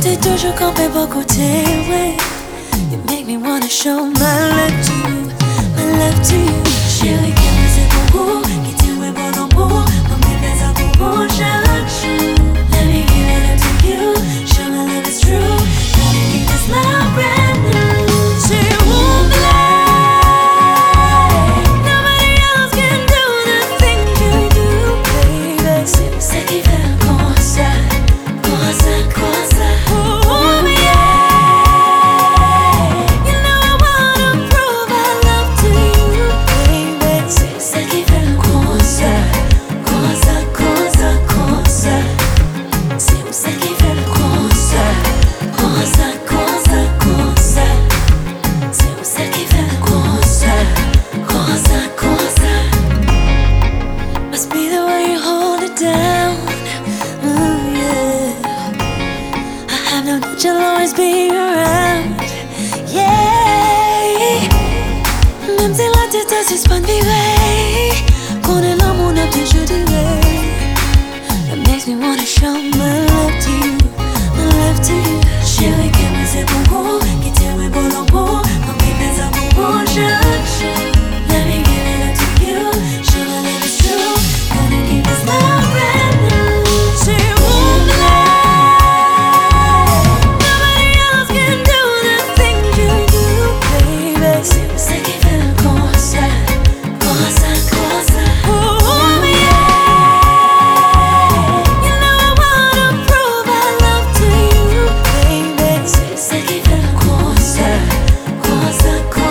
t'es toujours campé pour côté, ouais. You make me wanna show my love to you, my love to you. Chérie, qu'est-ce que c'est pour vous? Qui t'aime bon en pour? Comme mes fais ça pour vous, je let me give it up to you. Show my love is true. Gotta keep this love brand new. C'est où nobody else can do the things you do, baby. C'est pour ça qu'il fait comme ça, comme ça, comme ça. Oh yeah. You know I wanna prove I love to you, baby. C'est pour ça qu'il fait comme ça, comme ça, comme ça, comme ça. C'est pour ça qu'il fait comme ça, comme ça, comme ça, comme ça. C'est pour ça qu'il fait comme ça, comme ça, comme ça. Must be the way you hold it down. Ooh, yeah. I have no doubt you'll always be around. Yeah. Même si la tête est suspendue, qu'on est là, mon âme, je dirais. It makes me wanna show my love to you, my love to you. Chérie, qu'est-ce que c'est pour vous? Qui t'aime bon en pour? Comme mes fais ça pour vous, let me give it up to you. Show my love is true. Gonna keep this love brand new. C'est où nobody else can do the things you do, baby. C'est pour ça qu'il fait comme ça, comme ça, comme ça. Oh yeah. You know I wanna prove I love to you, baby. C'est pour ça qu'il fait comme ça, comme ça, comme ça.